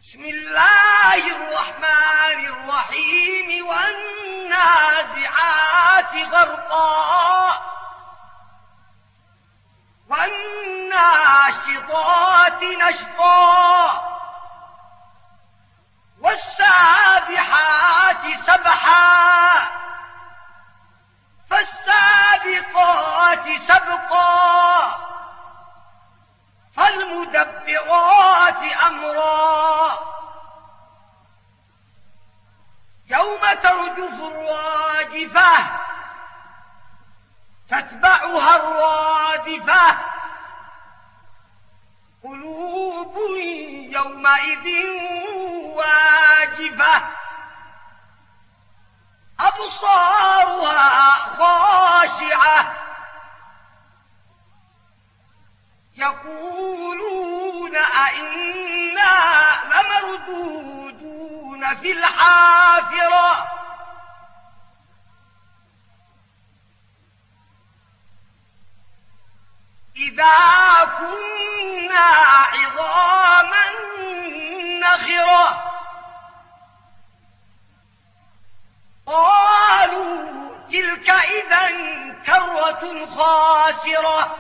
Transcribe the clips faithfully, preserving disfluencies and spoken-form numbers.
بسم الله الرحمن الرحيم والنازعات غرقا والناشطات نشطا والسابحات سبحا فالسابقات سبقا فالمدبرات أمرا يوم ترجف الراجفة تتبعها الرادفة قلوب يومئذ واجفة أبصارها خاشعة يقولون أئنا لمردودون في الحافرة إذا كنا عظاما نخرة قالوا تلك إذا كرة خاسرة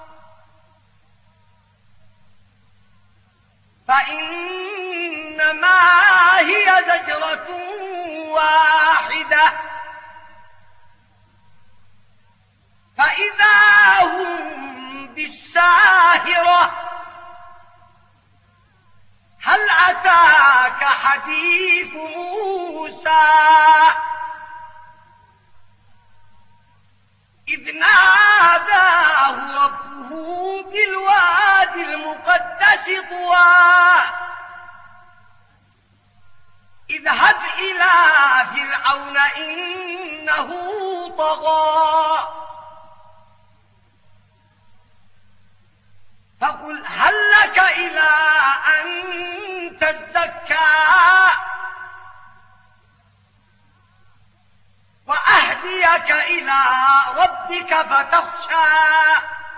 فإنما هي زجرة واحدة فإذا هم بالساهرة هل أتاك حديث موسى إذ ناداه ربه بالوادي المقدس طوى اذهب إلى فرعون إنه طغى فقل هل لك إلى أن تزكى وأهديك إلى ربك فتخشى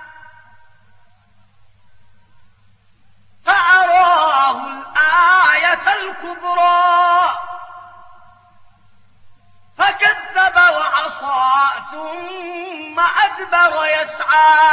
فأراه الآية الكبرى فكذب وعصى ثم أدبر يسعى